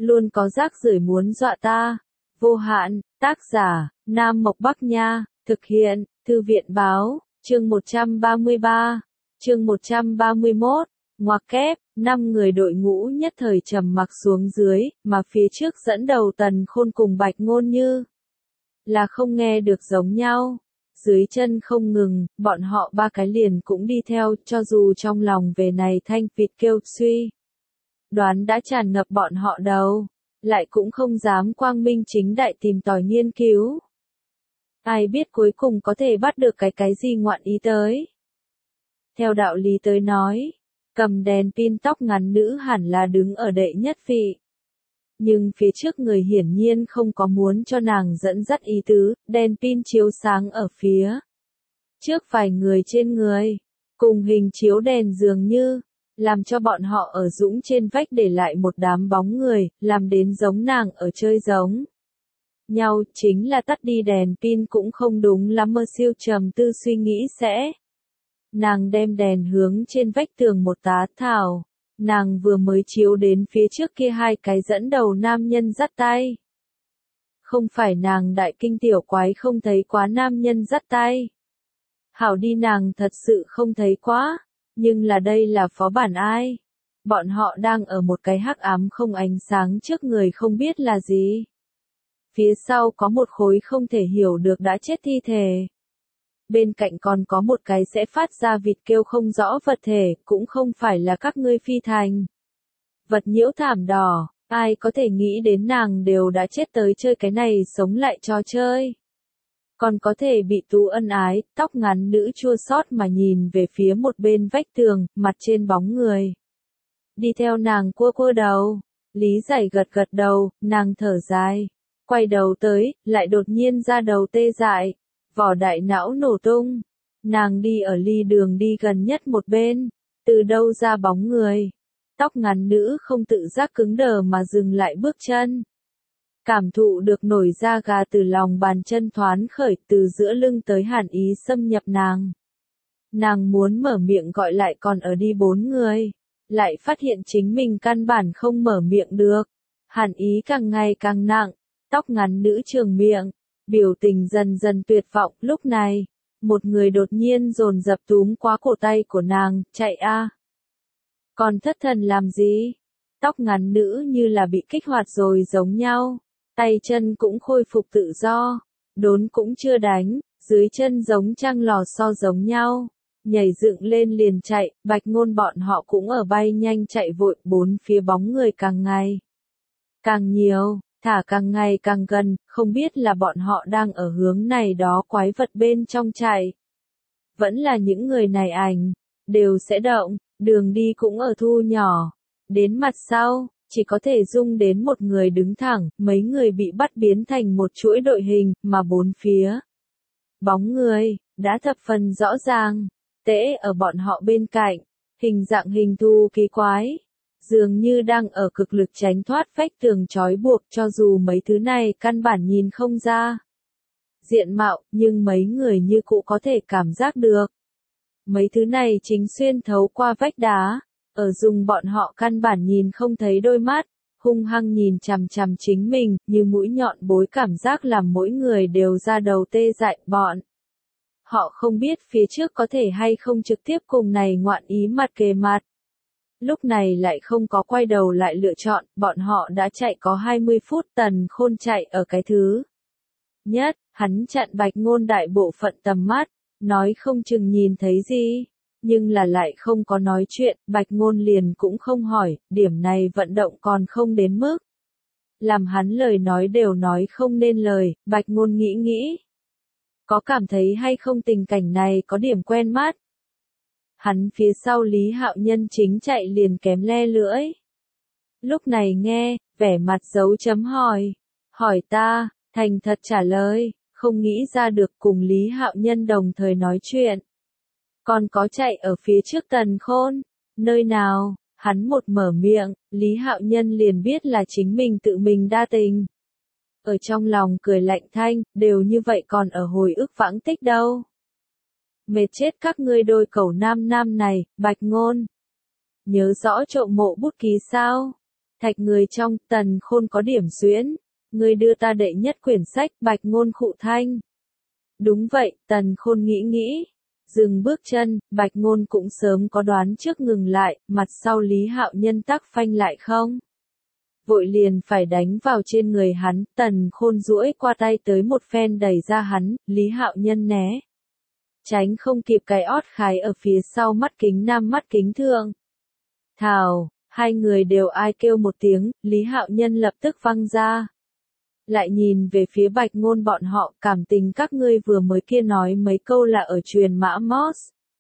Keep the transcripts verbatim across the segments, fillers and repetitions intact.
luôn có rác rưởi muốn dọa ta. Vô hạn, tác giả, Nam Mộc Bắc Nha, thực hiện, Thư viện Báo, chương một trăm ba mươi ba, chương một trăm ba mươi mốt, ngoặc kép, năm người đội ngũ nhất thời trầm mặc xuống dưới, mà phía trước dẫn đầu Tần Khôn cùng Bạch Ngôn như là không nghe được giống nhau. Dưới chân không ngừng, bọn họ ba cái liền cũng đi theo, cho dù trong lòng về này thanh vịt kêu suy. Đoán đã tràn ngập bọn họ đầu, lại cũng không dám quang minh chính đại tìm tòi nghiên cứu. Ai biết cuối cùng có thể bắt được cái cái gì ngoạn ý tới. Theo đạo lý tới nói, cầm đèn pin tóc ngắn nữ hẳn là đứng ở đệ nhất vị. Nhưng phía trước người hiển nhiên không có muốn cho nàng dẫn dắt ý tứ, đèn pin chiếu sáng ở phía trước vài người trên người, cùng hình chiếu đèn dường như, làm cho bọn họ ở dũng trên vách để lại một đám bóng người, làm đến giống nàng ở chơi giống nhau, chính là tắt đi đèn pin cũng không đúng lắm. Mơ Siêu trầm tư suy nghĩ sẽ. Nàng đem đèn hướng trên vách tường một tá thảo. Nàng vừa mới chiếu đến phía trước kia hai cái dẫn đầu nam nhân dắt tay. Không phải nàng đại kinh tiểu quái không thấy quá nam nhân dắt tay. Hảo đi, nàng thật sự không thấy quá, nhưng là đây là phó bản ai. Bọn họ đang ở một cái hắc ám không ánh sáng trước người không biết là gì. Phía sau có một khối không thể hiểu được đã chết thi thể. Bên cạnh còn có một cái sẽ phát ra vịt kêu không rõ vật thể, cũng không phải là các ngươi phi thành. Vật nhiễu thảm đỏ, ai có thể nghĩ đến nàng đều đã chết tới chơi cái này sống lại trò chơi. Còn có thể bị tú ân ái, tóc ngắn nữ chua xót mà nhìn về phía một bên vách tường, mặt trên bóng người. Đi theo nàng cua cua đầu, Lý Giải gật gật đầu, nàng thở dài. Quay đầu tới, lại đột nhiên ra đầu tê dại. Vỏ đại não nổ tung, nàng đi ở ly đường đi gần nhất một bên, từ đâu ra bóng người. Tóc ngắn nữ không tự giác cứng đờ mà dừng lại bước chân. Cảm thụ được nổi da gà từ lòng bàn chân thoáng khởi, từ giữa lưng tới hàn ý xâm nhập nàng. Nàng muốn mở miệng gọi lại còn ở đi bốn người, lại phát hiện chính mình căn bản không mở miệng được. Hàn ý càng ngày càng nặng, tóc ngắn nữ trường miệng. Biểu tình dần dần tuyệt vọng. Lúc này, một người đột nhiên dồn dập túm quá cổ tay của nàng, chạy a. Còn thất thần làm gì? Tóc ngắn nữ như là bị kích hoạt rồi giống nhau, tay chân cũng khôi phục tự do, đốn cũng chưa đánh, dưới chân giống trăng lò xo giống nhau, nhảy dựng lên liền chạy. Bạch Ngôn bọn họ cũng ở bay nhanh chạy vội, bốn phía bóng người càng ngày càng nhiều. Thả càng ngày càng gần, không biết là bọn họ đang ở hướng này đó quái vật bên trong chạy. Vẫn là những người này ảnh, đều sẽ động, đường đi cũng ở thu nhỏ. Đến mặt sau, chỉ có thể dung đến một người đứng thẳng, mấy người bị bắt biến thành một chuỗi đội hình, mà bốn phía. Bóng người, đã thập phần rõ ràng, tễ ở bọn họ bên cạnh, hình dạng hình thù kỳ quái. Dường như đang ở cực lực tránh thoát vách tường trói buộc, cho dù mấy thứ này căn bản nhìn không ra diện mạo, nhưng mấy người như cũ có thể cảm giác được. Mấy thứ này chính xuyên thấu qua vách đá, ở dùng bọn họ căn bản nhìn không thấy đôi mắt, hung hăng nhìn chằm chằm chính mình, như mũi nhọn bối, cảm giác làm mỗi người đều ra đầu tê dại. Bọn họ không biết phía trước có thể hay không trực tiếp cùng này ngoạn ý mặt kề mặt. Lúc này lại không có quay đầu lại lựa chọn, bọn họ đã chạy có hai mươi phút. Tần Khôn chạy ở cái thứ nhất, hắn chặn Bạch Ngôn đại bộ phận tầm mắt, nói không chừng nhìn thấy gì, nhưng là lại không có nói chuyện. Bạch Ngôn liền cũng không hỏi, điểm này vận động còn không đến mức làm hắn lời nói đều nói không nên lời. Bạch Ngôn nghĩ nghĩ, có cảm thấy hay không tình cảnh này có điểm quen mắt. Hắn phía sau Lý Hạo Nhân chính chạy liền kém le lưỡi. Lúc này nghe, vẻ mặt dấu chấm hỏi. Hỏi ta, thành thật trả lời, không nghĩ ra được cùng Lý Hạo Nhân đồng thời nói chuyện. Còn có chạy ở phía trước Tần Khôn, nơi nào, hắn một mở miệng, Lý Hạo Nhân liền biết là chính mình tự mình đa tình. Ở trong lòng cười lạnh thanh, đều như vậy còn ở hồi ức vãng tích đâu. Mệt chết các ngươi đôi cẩu nam nam này. Bạch Ngôn nhớ rõ trộm mộ bút ký sao? Thạch người trong, Tần Khôn có điểm xuyễn. Ngươi đưa ta đệ nhất quyển sách, Bạch Ngôn khụ thanh. Đúng vậy, Tần Khôn nghĩ nghĩ. Dừng bước chân, Bạch Ngôn cũng sớm có đoán trước ngừng lại, mặt sau Lý Hạo Nhân tắc phanh lại không. Vội liền phải đánh vào trên người hắn, Tần Khôn duỗi qua tay tới một phen đẩy ra hắn, Lý Hạo Nhân né. Tránh không kịp cái ót khái ở phía sau mắt kính nam mắt kính thượng. Thảo, hai người đều ai kêu một tiếng, Lý Hạo Nhân lập tức văng ra. Lại nhìn về phía Bạch Ngôn bọn họ, cảm tình các ngươi vừa mới kia nói mấy câu là ở truyền mã Moss.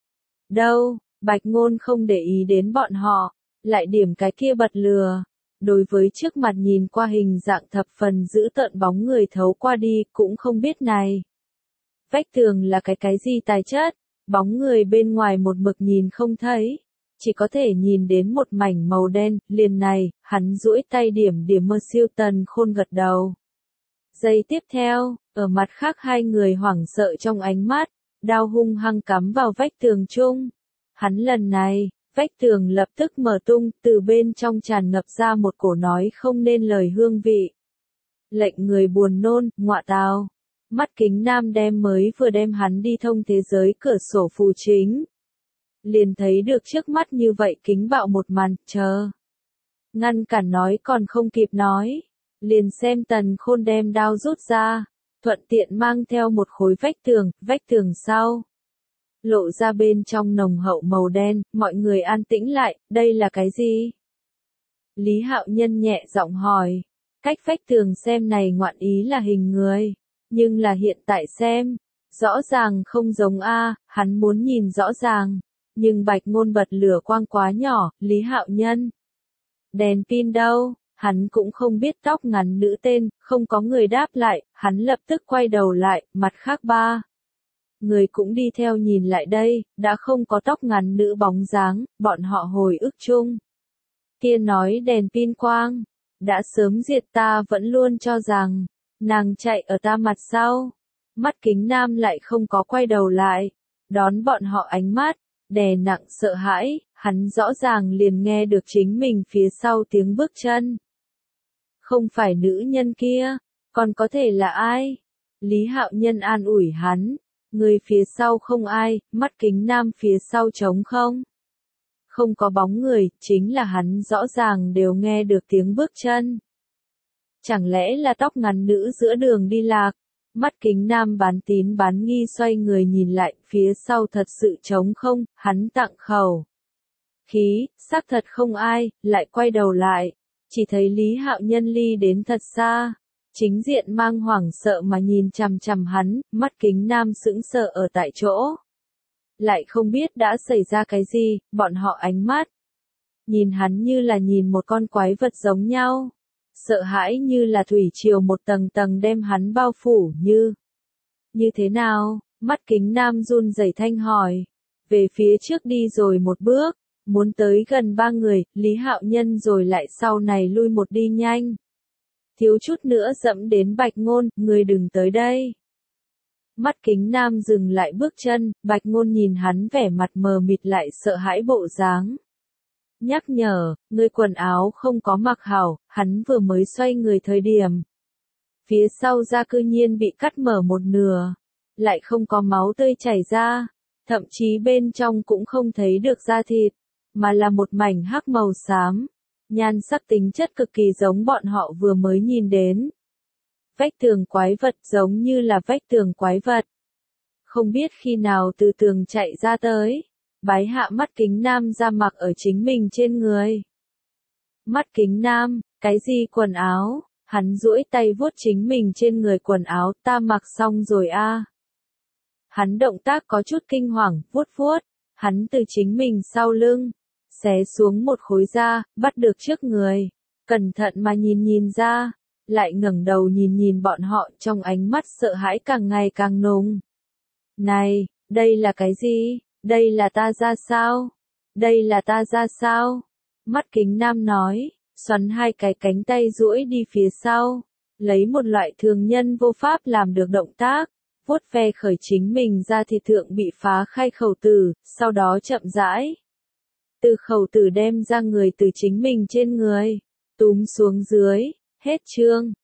Đâu, Bạch Ngôn không để ý đến bọn họ, lại điểm cái kia bật lừa. Đối với trước mặt nhìn qua hình dạng thập phần giữ tợn bóng người thấu qua đi cũng không biết này. Vách tường là cái cái gì tài chất, bóng người bên ngoài một mực nhìn không thấy. Chỉ có thể nhìn đến một mảnh màu đen, liền này, hắn duỗi tay điểm điểm mơ siêu Tần Khôn gật đầu. Giây tiếp theo, ở mặt khác hai người hoảng sợ trong ánh mắt, đao hung hăng cắm vào vách tường chung. Hắn lần này, vách tường lập tức mở tung, từ bên trong tràn ngập ra một cổ nói không nên lời hương vị. Lệnh người buồn nôn, ngọa tào. Mắt kính nam đem mới vừa đem hắn đi thông thế giới cửa sổ phù chính. Liền thấy được trước mắt như vậy kính bạo một màn, chờ. Ngăn cản nói còn không kịp nói. Liền xem Tần Khôn đem đao rút ra, thuận tiện mang theo một khối vách tường, vách tường sau. Lộ ra bên trong nồng hậu màu đen, mọi người an tĩnh lại, đây là cái gì? Lý Hạo Nhân nhẹ giọng hỏi, cách vách tường xem này ngoạn ý là hình người, nhưng là hiện tại xem, rõ ràng không giống a, hắn muốn nhìn rõ ràng, nhưng Bạch Ngôn bật lửa quang quá nhỏ, Lý Hạo Nhân. Đèn pin đâu? Hắn cũng không biết tóc ngắn nữ tên, không có người đáp lại, hắn lập tức quay đầu lại, mặt khác ba. Người cũng đi theo nhìn lại đây, đã không có tóc ngắn nữ bóng dáng, bọn họ hồi ức chung. Kia nói đèn pin quang, đã sớm diệt ta vẫn luôn cho rằng, nàng chạy ở ta mặt sau. Mắt kính nam lại không có quay đầu lại, đón bọn họ ánh mắt, đè nặng sợ hãi, hắn rõ ràng liền nghe được chính mình phía sau tiếng bước chân. Không phải nữ nhân kia, còn có thể là ai? Lý Hạo Nhân an ủi hắn, người phía sau không ai, mắt kính nam phía sau trống không. Không có bóng người, chính là hắn rõ ràng đều nghe được tiếng bước chân. Chẳng lẽ là tóc ngắn nữ giữa đường đi lạc? Mắt kính nam bán tín bán nghi xoay người nhìn lại, phía sau thật sự trống không, hắn tặng khẩu. Khí, xác thật không ai, lại quay đầu lại. Chỉ thấy Lý Hạo Nhân ly đến thật xa, chính diện mang hoảng sợ mà nhìn chằm chằm hắn, mắt kính nam sững sờ ở tại chỗ. Lại không biết đã xảy ra cái gì, bọn họ ánh mắt. Nhìn hắn như là nhìn một con quái vật giống nhau. Sợ hãi như là thủy triều một tầng tầng đem hắn bao phủ như. Như thế nào? Mắt kính nam run rẩy thanh hỏi. Về phía trước đi rồi một bước. Muốn tới gần ba người, Lý Hạo Nhân rồi lại sau này lui một đi nhanh. Thiếu chút nữa dẫm đến Bạch Ngôn, người đừng tới đây. Mắt kính nam dừng lại bước chân, Bạch Ngôn nhìn hắn vẻ mặt mờ mịt lại sợ hãi bộ dáng. Nhắc nhở, người quần áo không có mặc hảo, hắn vừa mới xoay người thời điểm. Phía sau da cư nhiên bị cắt mở một nửa, lại không có máu tươi chảy ra, thậm chí bên trong cũng không thấy được da thịt. Mà là một mảnh hắc màu xám, nhan sắc tính chất cực kỳ giống bọn họ vừa mới nhìn đến. Vách tường quái vật giống như là vách tường quái vật. Không biết khi nào từ tường chạy ra tới, bái hạ mắt kính nam ra mặc ở chính mình trên người. Mắt kính nam, cái gì quần áo, hắn duỗi tay vuốt chính mình trên người quần áo, ta mặc xong rồi a. À. Hắn động tác có chút kinh hoàng, vuốt vuốt, hắn từ chính mình sau lưng. Xé xuống một khối da, bắt được trước người, cẩn thận mà nhìn nhìn ra, lại ngẩng đầu nhìn nhìn bọn họ trong ánh mắt sợ hãi càng ngày càng nồng. Này, đây là cái gì? Đây là ta ra sao? Đây là ta ra sao? Mắt kính nam nói, xoắn hai cái cánh tay duỗi đi phía sau, lấy một loại thường nhân vô pháp làm được động tác, vuốt ve khởi chính mình ra thịt thượng bị phá khai khẩu tử, sau đó chậm rãi. Từ khẩu tử đem ra người từ chính mình trên người, túm xuống dưới, hết chương.